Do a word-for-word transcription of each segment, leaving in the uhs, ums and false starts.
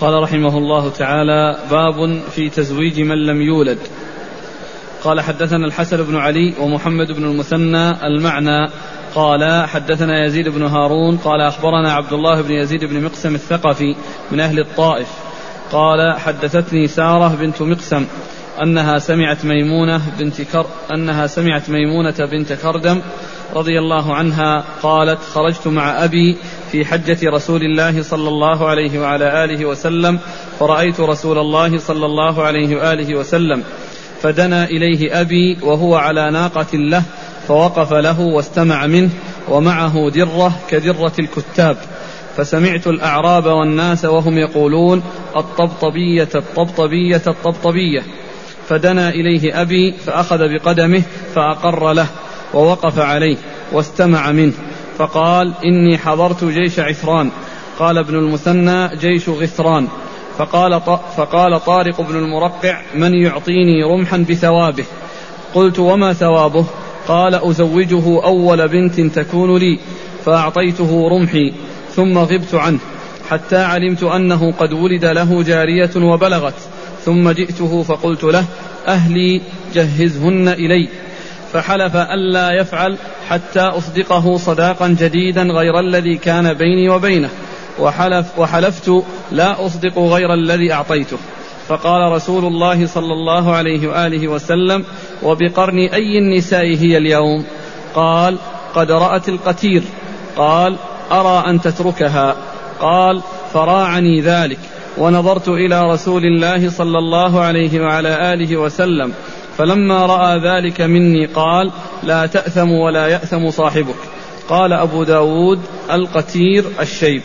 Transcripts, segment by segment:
قال رحمه الله تعالى: باب في تزويج من لم يولد. قال: حدثنا الحسن بن علي ومحمد بن المثنى المعنى قال: حدثنا يزيد بن هارون قال: أخبرنا عبد الله بن يزيد بن مقسم الثقفي من أهل الطائف قال: حدثتني سارة بنت مقسم أنها سمعت ميمونة بنت كر أنها سمعت ميمونة بنت كردم رضي الله عنها قالت: خرجت مع أبي في حجة رسول الله صلى الله عليه وعلى آله وسلم، فرأيت رسول الله صلى الله عليه وآله وسلم، فدنا إليه أبي وهو على ناقة له، فوقف له واستمع منه، ومعه درة كدرة الكتاب، فسمعت الأعراب والناس وهم يقولون: الطبطبية الطبطبية الطبطبية. فدنا إليه أبي فأخذ بقدمه فأقر له ووقف عليه واستمع منه، فقال: إني حضرت جيش عثران. قال ابن المثنى: جيش غثران. فقال, فقال طارق بن المرقع: من يعطيني رمحا بثوابه؟ قلت: وما ثوابه؟ قال: أزوجه أول بنت تكون لي. فأعطيته رمحي ثم غبت عنه حتى علمت أنه قد ولد له جارية وبلغت، ثم جئته فقلت له: أهلي جهزهن إلي. فحلف ألا يفعل حتى أصدقه صداقا جديدا غير الذي كان بيني وبينه، وحلف وحلفت لا أصدق غير الذي أعطيته. فقال رسول الله صلى الله عليه وآله وسلم: وبقرن أي النساء هي اليوم؟ قال: قد رأت القتير. قال: أرى أن تتركها. قال: فراعني ذلك، ونظرت إلى رسول الله صلى الله عليه وعلى آله وسلم، فلما رأى ذلك مني قال: لا تأثم ولا يأثم صاحبك. قال أبو داود: القتير الشيب.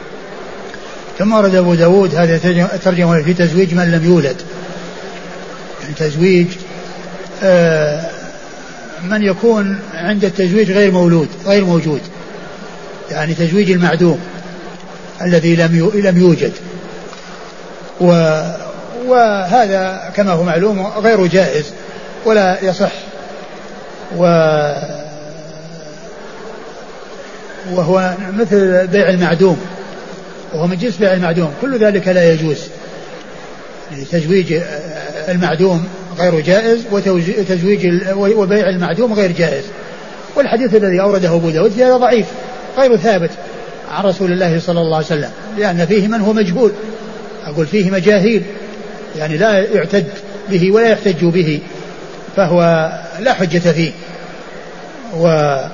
ثم ورد أبو داود هذا ترجمة في تزويج من لم يولد، يعني تزويج آه من يكون عند التزويج غير مولود غير موجود، يعني تزويج المعدوم الذي لم لم يوجد، وهذا كما هو معلوم غير جائز ولا يصح، وهو مثل بيع المعدوم، وهو من جنس بيع المعدوم، كل ذلك لا يجوز. تزويج المعدوم غير جائز، وتزويج وبيع المعدوم غير جائز. والحديث الذي أورده أبو داود هذا ضعيف غير ثابت عن رسول الله صلى الله عليه وسلم، لأن فيه من هو مجهول، أقول فيه مجاهيل، يعني لا يعتد به ولا يحتج به، فهو لا حجة فيه. و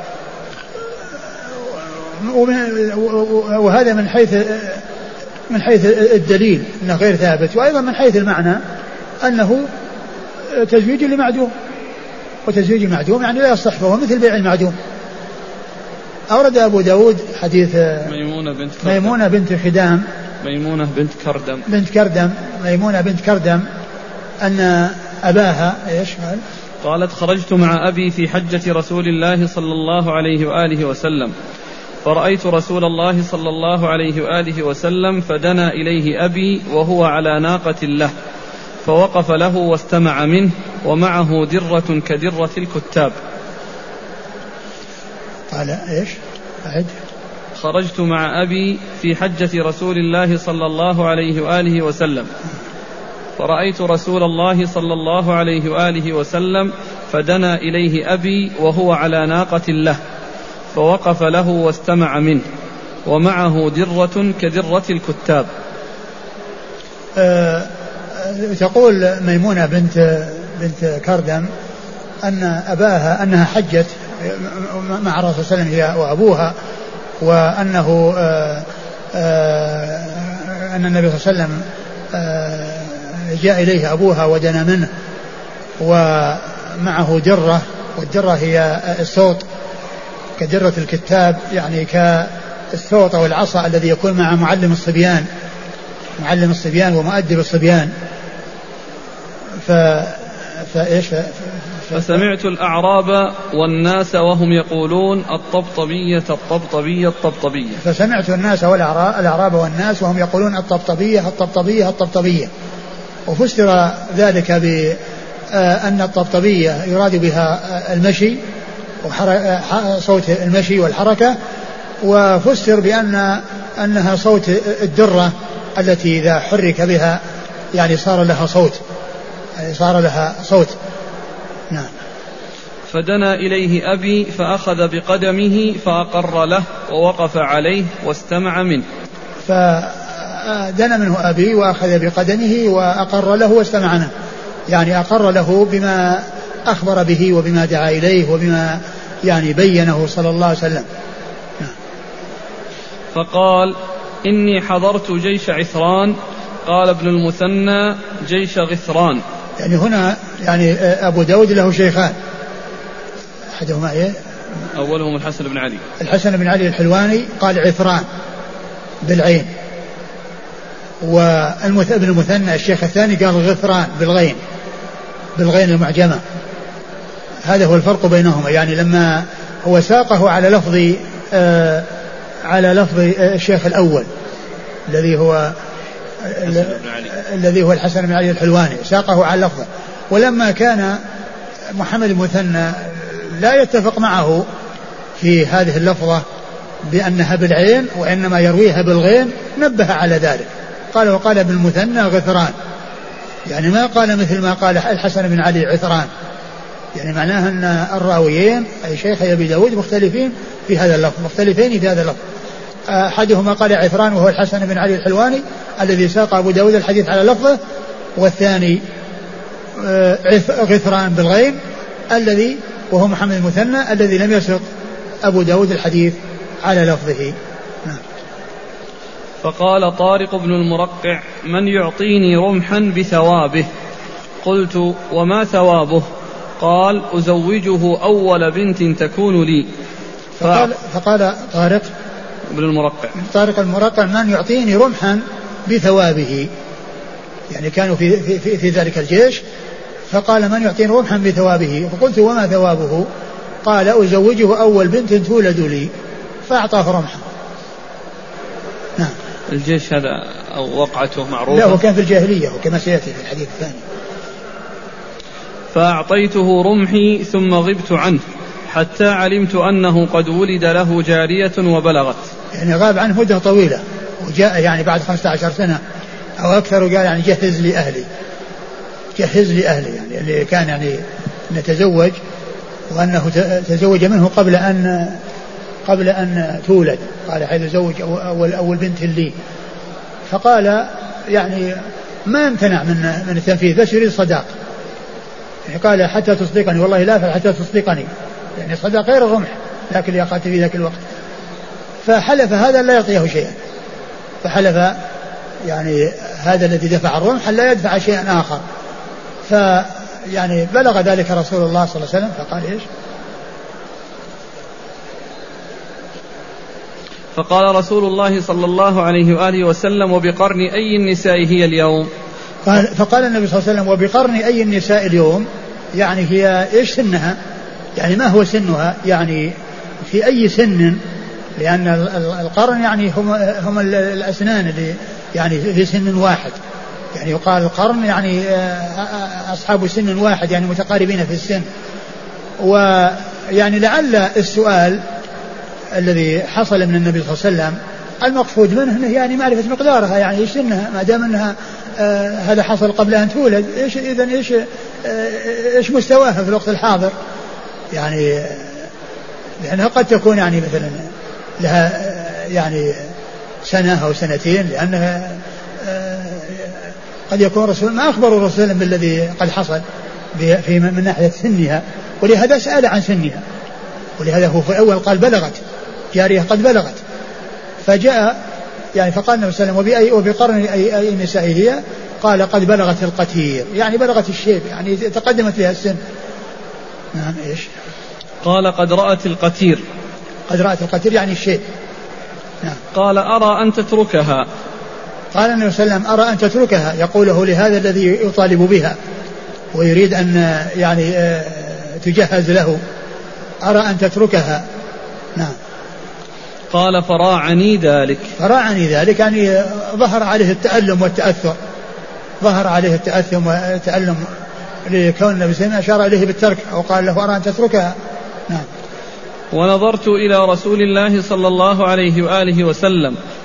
وهذا من حيث من حيث الدليل أنه غير ثابت، وأيضا من حيث المعنى أنه تزويج لمعدوم، وتزويج المعدوم يعني لا يصح، فهو مثل بيع المعدوم. أورد أبو داود حديث ميمونة بنت كردم ميمونة بنت خدام ميمونة بنت كردم بنت كردم ميمونة بنت كردم أن أباها إيش قال؟ قالت: خرجت مع أبي في حجة رسول الله صلى الله عليه وآله وسلم، فرأيت رسول الله صلى الله عليه وآله وسلم، فدنا إليه أبي وهو على ناقة له، فوقف له واستمع منه، ومعه درة كدرة الكتاب. قال إيش؟ أعد. خرجت مع أبي في حجة رسول الله صلى الله عليه وآله وسلم، فرأيت رسول الله صلى الله عليه وآله وسلم، فدنا إليه أبي وهو على ناقة له، فوقف له واستمع منه، ومعه درة كدرة الكتاب. أه تقول ميمونة بنت بنت كردم أن أباها أنها حجت مع الرسول صلى الله عليه وسلم هي وأبوها، وأنه أه أه أن النبي صلى الله عليه وسلم أه جاء إليه أبوها ودنا منه، ومعه درة، والدرة هي الصوت كدرة الكتاب، يعني كالصوت أو العصا الذي يكون مع معلم الصبيان معلم الصبيان ومؤدب الصبيان. ف... فإيش ف... ف... فسمعت الأعراب والناس وهم يقولون: الطبطبية الطبطبية الطبطبية. فسمعت الناس والأعراب والناس وهم يقولون: الطبطبية الطبطبية الطبطبية. وفسر ذلك بأن الطبطبية يراد بها المشي وصوت المشي والحركة، وفسر بأن أنها صوت الدرة التي إذا حرك بها يعني صار لها صوت يعني صار لها صوت. نعم. فدنا إليه أبي فأخذ بقدمه فأقر له ووقف عليه واستمع منه. فدنا منه أبي وأخذ بقدمه وأقر له واستمع منه، يعني أقر له بما أخبر به وبما دعا إليه وبما يعني بينه صلى الله عليه وسلم. فقال إني حضرت جيش عثران. قال ابن المثنى جيش غثران. يعني هنا يعني أبو داود له شيخان، أحدهما إيه؟ أولهم الحسن بن علي. الحسن بن علي الحلواني قال عثران بالعين، وابن المثنى الشيخ الثاني قال غثران بالغين بالغين المعجمة. هذا هو الفرق بينهما، يعني لما هو ساقه على لفظ آه على لفظ الشيخ الأول الذي هو الذي هو الحسن بن علي الحلواني، ساقه على لفظه. ولما كان محمد المثنى لا يتفق معه في هذه اللفظة بأنها بالعين وإنما يرويها بالغين نبه على ذلك، قال وقال ابن المثنى غثران، يعني ما قال مثل ما قال الحسن بن علي عثران، يعني معناها أن الراويين أي شيخ أبي داود مختلفين في هذا اللفظ، مختلفين في هذا اللفظ. أحدهما قال عثران وهو الحسن بن علي الحلواني الذي ساق أبو داود الحديث على لفظه، والثاني غثران بالغين الذي وهو محمد المثنى الذي لم يسق أبو داود الحديث على لفظه. نعم. فقال طارق بن المرقع من يعطيني رمحا بثوابه؟ قلت وما ثوابه؟ قال أزوجه أول بنت تكون لي. فقال, فقال طارق بن المرقع طارق المرقع من يعطيني رمحا بثوابه، يعني كانوا في, في, في, في ذلك الجيش، فقال من يعطيني رمحا بثوابه؟ فقلت وما ثوابه؟ قال أزوجه أول بنت تولد لي، فأعطاه رمحا. نعم. الجيش هذا أو وقعته معروفة؟ لا، هو كان في الجاهلية وكما سيأتي في الحديث الثاني. فأعطيته رمحي ثم غبت عنه حتى علمت أنه قد ولد له جارية وبلغت، يعني غاب عنه مدة طويلة وجاء يعني بعد خمسة عشر سنة أو أكثر، وقال يعني جهز لي أهلي جهز لي أهلي يعني اللي كان يعني نتزوج، وأنه تزوج منه قبل أن قبل أن تولد، قال حيث زوج أول أول بنت لي. فقال يعني ما امتنع من من التنفيذ بس يريد صداق، يعني قال حتى تصدقني، والله لا أفعل حتى تصدقني، يعني صدق غير الرمح لكن يقاتل في ذاك الوقت. فحلف هذا لا يعطيه شيئا، فحلف يعني هذا الذي دفع الرمح لا يدفع شيئا آخر. فيعني بلغ ذلك رسول الله صلى الله عليه وسلم فقال إيش؟ فقال رسول الله صلى الله عليه وآله وسلم وبقرن أي النساء هي اليوم؟ قال فقال النبي صلى الله عليه وسلم وبقرن أي النساء اليوم، يعني هي إيش سنها، يعني ما هو سنها، يعني في أي سن، لأن القرن يعني هم هم الأسنان اللي يعني في سن واحد، يعني يقال القرن يعني أصحاب سن واحد يعني متقاربين في السن. ويعني لعل السؤال الذي حصل من النبي صلى الله عليه وسلم المقصود منه يعني معرفة مقدارها، يعني إيش سنها، ما دام أنها آه هذا حصل قبل أن تولد، إيش إذن إيش آه إيش مستواها في الوقت الحاضر، يعني لأنها قد تكون يعني مثلا لها آه يعني سنة أو سنتين، لأنها آه قد يكون رسول ما أخبر الرسول بالذي قد حصل في من ناحية سنها، ولهذا سأل عن سنها، ولهذا هو في أول قال بلغت جارية قد بلغت، فجاء يعني فقال النبي صلى الله عليه وسلم وبقرن أي, أي النساء هي؟ قال قد بلغت القتير، يعني بلغت الشيب، يعني تقدمت لها السن. نعم. إيش؟ قال قد رأت القتير. قد رأت القتير يعني الشيب. نعم. قال أرى أن تتركها. قال النبي صلى الله عليه وسلم أرى أن تتركها، يقوله لهذا الذي يطالب بها ويريد أن يعني تجهز له، أرى أن تتركها. نعم. قال فراعني ذلك. فراعني ذلك يعني ظهر عليه التألم والتأثر، ظهر عليه التأثم والتألم لكون النبي صلى الله عليه وسلم أشار إليه بالترك أو قال له أرى أن تتركها. نعم. ونظرت إلى رسول الله صلى الله عليه وآله وسلم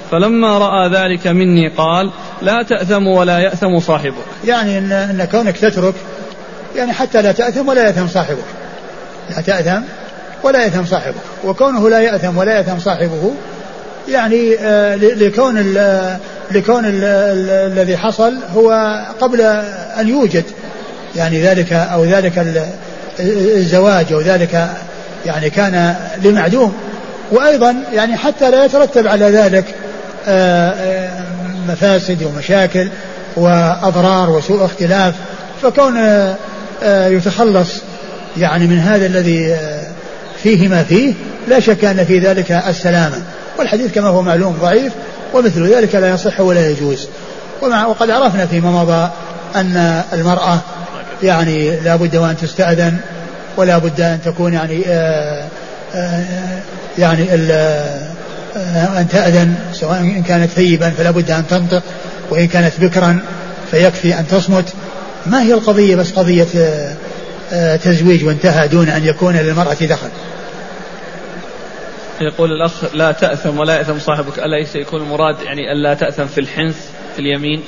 فلما رأى ذلك مني قال لا تأثم ولا يأثم صاحبك. يعني إن, إن كونك تترك يعني حتى لا تأثم ولا يأثم صاحبك، لا تأثم ولا يأثم صاحبك. وكونه لا يأثم ولا يأثم صاحبه يعني آه لكون ال لكون ال ال الذي حصل هو قبل أن يوجد يعني ذلك أو ذلك الزواج أو ذلك يعني كان لمعدوم. وأيضا يعني حتى لا يترتب على ذلك آه آه مفاسد ومشاكل وأضرار وسوء اختلاف، فكون آه آه يتخلص يعني من هذا الذي آه فيه ما فيه لا شك أن في ذلك السلامة. والحديث كما هو معلوم ضعيف ومثل ذلك لا يصح ولا يجوز. ومع وقد عرفنا فيما مضى أن المرأة يعني لا بد وأن تستأذن ولا بد أن تكون يعني آآ آآ يعني أن تأذن، سواء إن كانت ثيبا فلا بد أن تنطق، وإن كانت بكرا فيكفي أن تصمت. ما هي القضية بس قضية تزويج وانتهى دون أن يكون للمرأة دخل. يقول الأخ لا تأثم ولا يأثم صاحبك، أليس يكون المراد يعني ألا تأثم في الحنث في اليمين؟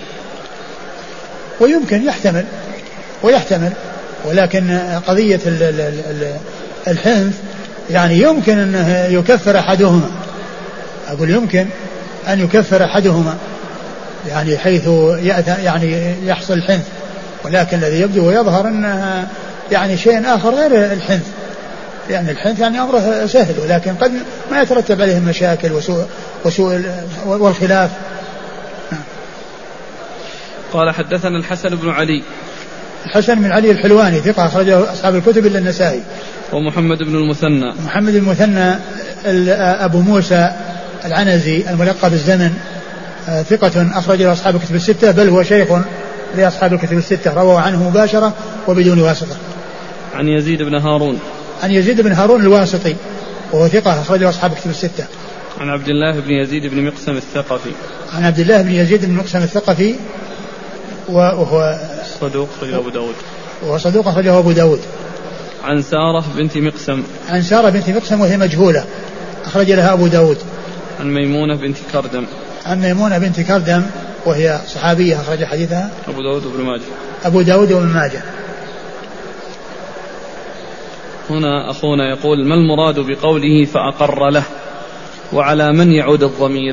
ويمكن يحتمل ويحتمل ولكن قضية الحنث يعني يمكن أن يكفر أحدهما، أقول يمكن أن يكفر أحدهما يعني حيث يعني يحصل الحنث، ولكن الذي يبدو ويظهر أنها يعني شيء آخر غير الحنث، لأن يعني الحنث يعني أمره سهل ولكن قد ما يترتب عليه مشاكل وسوء, وسوء والخلاف. قال حدثنا الحسن بن علي. الحسن بن علي الحلواني ثقة أخرجه أصحاب الكتب إلا النسائي. ومحمد بن المثنى. محمد المثنى أبو موسى العنزي الملقب بالزمن ثقة أخرجه أصحاب الكتب الستة، بل هو شيخ لأصحاب الكتب الستة، رووا عنه مباشرة وبدون واسطة. عن يزيد بن هارون. عن يزيد بن هارون الواسطي وهو ثقة أخرجه أصحاب الكتب الستة. عن عبد الله بن يزيد بن مقسم الثقفي. عن عبد الله بن يزيد بن مقسم الثقفي وهو صدوق أخرجه أبو داود. وهو صدوق أخرجه أبو داود. عن سارة بنت مقسم. عن سارة بنت مقسم وهي مجهولة أخرج لها أبو داود. عن ميمونة بنت كردم. عن ميمونة بنت كردم وهي صحابية أخرج حديثها أبو داود وابن ماجه. أبو داود وابن ماجه. هنا أخونا يقول ما المراد بقوله فأقر له، وعلى من يعود الضمير؟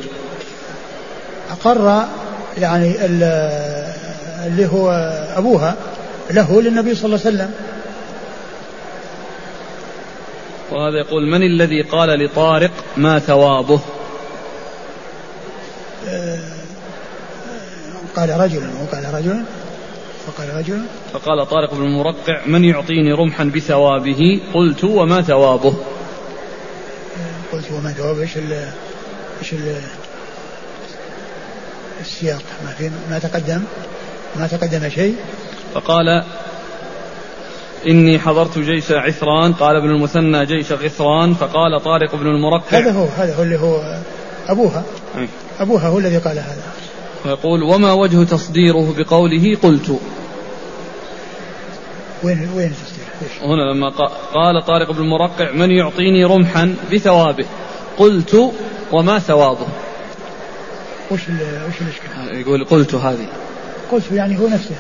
أقر يعني اللي هو أبوها له للنبي صلى الله عليه وسلم. وهذا يقول من الذي قال لطارق ما ثوابه؟ قال رجل وقال رجل فقال رجل فقال طارق بن المرقع من يعطيني رمحا بثوابه؟ قلت وما ثوابه؟ قلت وما ثوابه ايش ال ايش ال السياق ما في ما تقدم ما تقدم شيء. فقال إني حضرت جيش عثران. قال ابن المثنى جيش غثران. فقال طارق بن المرقع هذا هو هذا هو اللي هو أبوها أي. أبوها هو الذي قال هذا. ويقول وما وجه تصديره بقوله قلت؟ وين وين تصديره؟ هنا لما قال طارق بن المرقع من يعطيني رمحا بثوابه؟ قلت وما ثوابه؟ وش وش الإشكال؟ يقول قلت هذه قلت يعني هو نفسه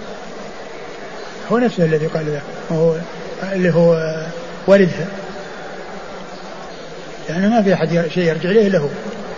هو نفسه الذي قال له هو اللي هو والدها، يعني ما في أحد شيء يرجع إليه له.